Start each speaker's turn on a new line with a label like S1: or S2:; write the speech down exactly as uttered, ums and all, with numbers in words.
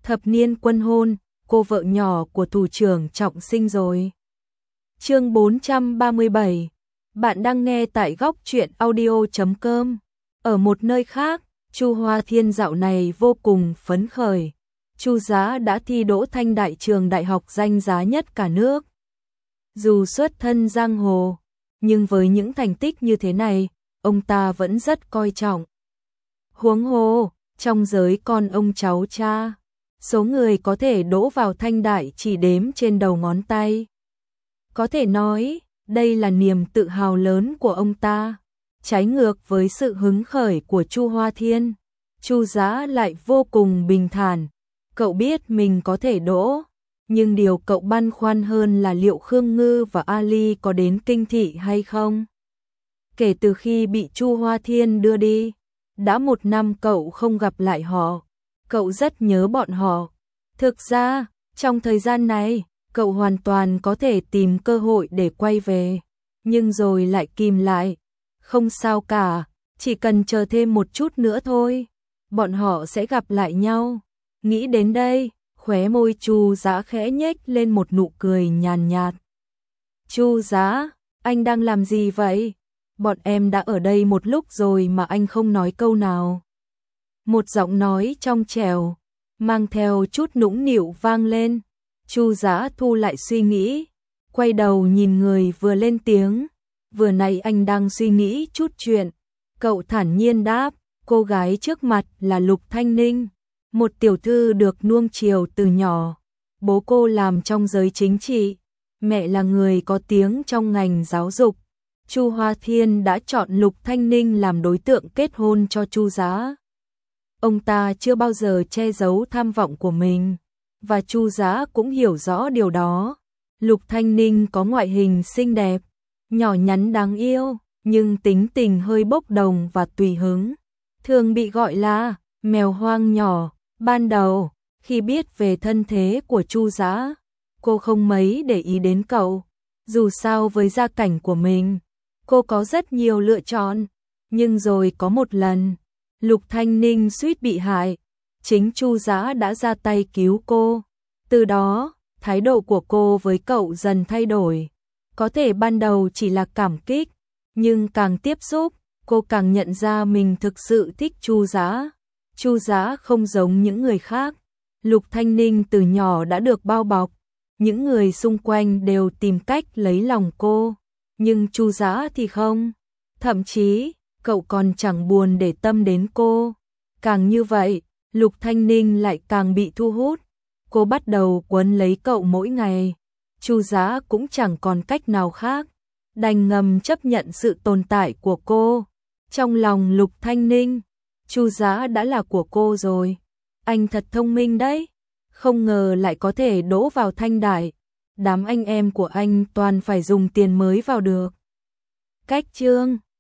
S1: Thập niên quân hôn, cô vợ nhỏ của thủ trưởng Trọng Sinh rồi. Chương bốn trăm ba mươi bảy. Bạn đang nghe tại góc truyện audio chấm com. Ở một nơi khác, Chu Hoa Thiên dạo này vô cùng phấn khởi. Chu Giá đã thi đỗ Thanh Đại, trường đại học danh giá nhất cả nước. Dù xuất thân giang hồ, nhưng với những thành tích như thế này, ông ta vẫn rất coi trọng. Huống hồ, trong giới con ông cháu cha, số người có thể đỗ vào Thanh Đại chỉ đếm trên đầu ngón tay. Có thể nói, đây là niềm tự hào lớn của ông ta. Trái ngược với sự hứng khởi của Chu Hoa Thiên, Chu Giá lại vô cùng bình thản. Cậu biết mình có thể đỗ, nhưng điều cậu băn khoăn hơn là liệu Khương Ngư và Ali có đến Kinh Thị hay không. Kể từ khi bị Chu Hoa Thiên đưa đi, đã một năm cậu không gặp lại họ. Cậu rất nhớ bọn họ. Thực ra, trong thời gian này, cậu hoàn toàn có thể tìm cơ hội để quay về, nhưng rồi lại kìm lại. Không sao cả, chỉ cần chờ thêm một chút nữa thôi, bọn họ sẽ gặp lại nhau. Nghĩ đến đây, khóe môi Chu Giá khẽ nhếch lên một nụ cười nhàn nhạt. Chu Giá, anh đang làm gì vậy? Bọn em đã ở đây một lúc rồi mà anh không nói câu nào. Một giọng nói trong trẻo, mang theo chút nũng nịu vang lên. Chu Giá thu lại suy nghĩ, quay đầu nhìn người vừa lên tiếng. Vừa nãy anh đang suy nghĩ chút chuyện. Cậu thản nhiên đáp, cô gái trước mặt là Lục Thanh Ninh, một tiểu thư được nuông chiều từ nhỏ. Bố cô làm trong giới chính trị, mẹ là người có tiếng trong ngành giáo dục. Chu Hoa Thiên đã chọn Lục Thanh Ninh làm đối tượng kết hôn cho Chu Giá. Ông ta chưa bao giờ che giấu tham vọng của mình, và Chu Giá cũng hiểu rõ điều đó. Lục Thanh Ninh có ngoại hình xinh đẹp, nhỏ nhắn đáng yêu, nhưng tính tình hơi bốc đồng và tùy hứng, thường bị gọi là mèo hoang nhỏ. Ban đầu, khi biết về thân thế của Chu Giá, cô không mấy để ý đến cậu. Dù sao với gia cảnh của mình, cô có rất nhiều lựa chọn. Nhưng rồi có một lần, Lục Thanh Ninh suýt bị hại, chính Chu Giá đã ra tay cứu cô. Từ đó, thái độ của cô với cậu dần thay đổi. Có thể ban đầu chỉ là cảm kích, nhưng càng tiếp xúc, cô càng nhận ra mình thực sự thích Chu Giá. Chu Giá không giống những người khác. Lục Thanh Ninh từ nhỏ đã được bao bọc, những người xung quanh đều tìm cách lấy lòng cô, nhưng Chu Giá thì không. Thậm chí, cậu còn chẳng buồn để tâm đến cô. Càng như vậy, Lục Thanh Ninh lại càng bị thu hút. Cô bắt đầu quấn lấy cậu mỗi ngày. Chu Giá cũng chẳng còn cách nào khác, đành ngầm chấp nhận sự tồn tại của cô. Trong lòng Lục Thanh Ninh, Chu Giá đã là của cô rồi. Anh thật thông minh đấy, không ngờ lại có thể đỗ vào Thanh Đại. Đám anh em của anh toàn phải dùng tiền mới vào được. Cách chương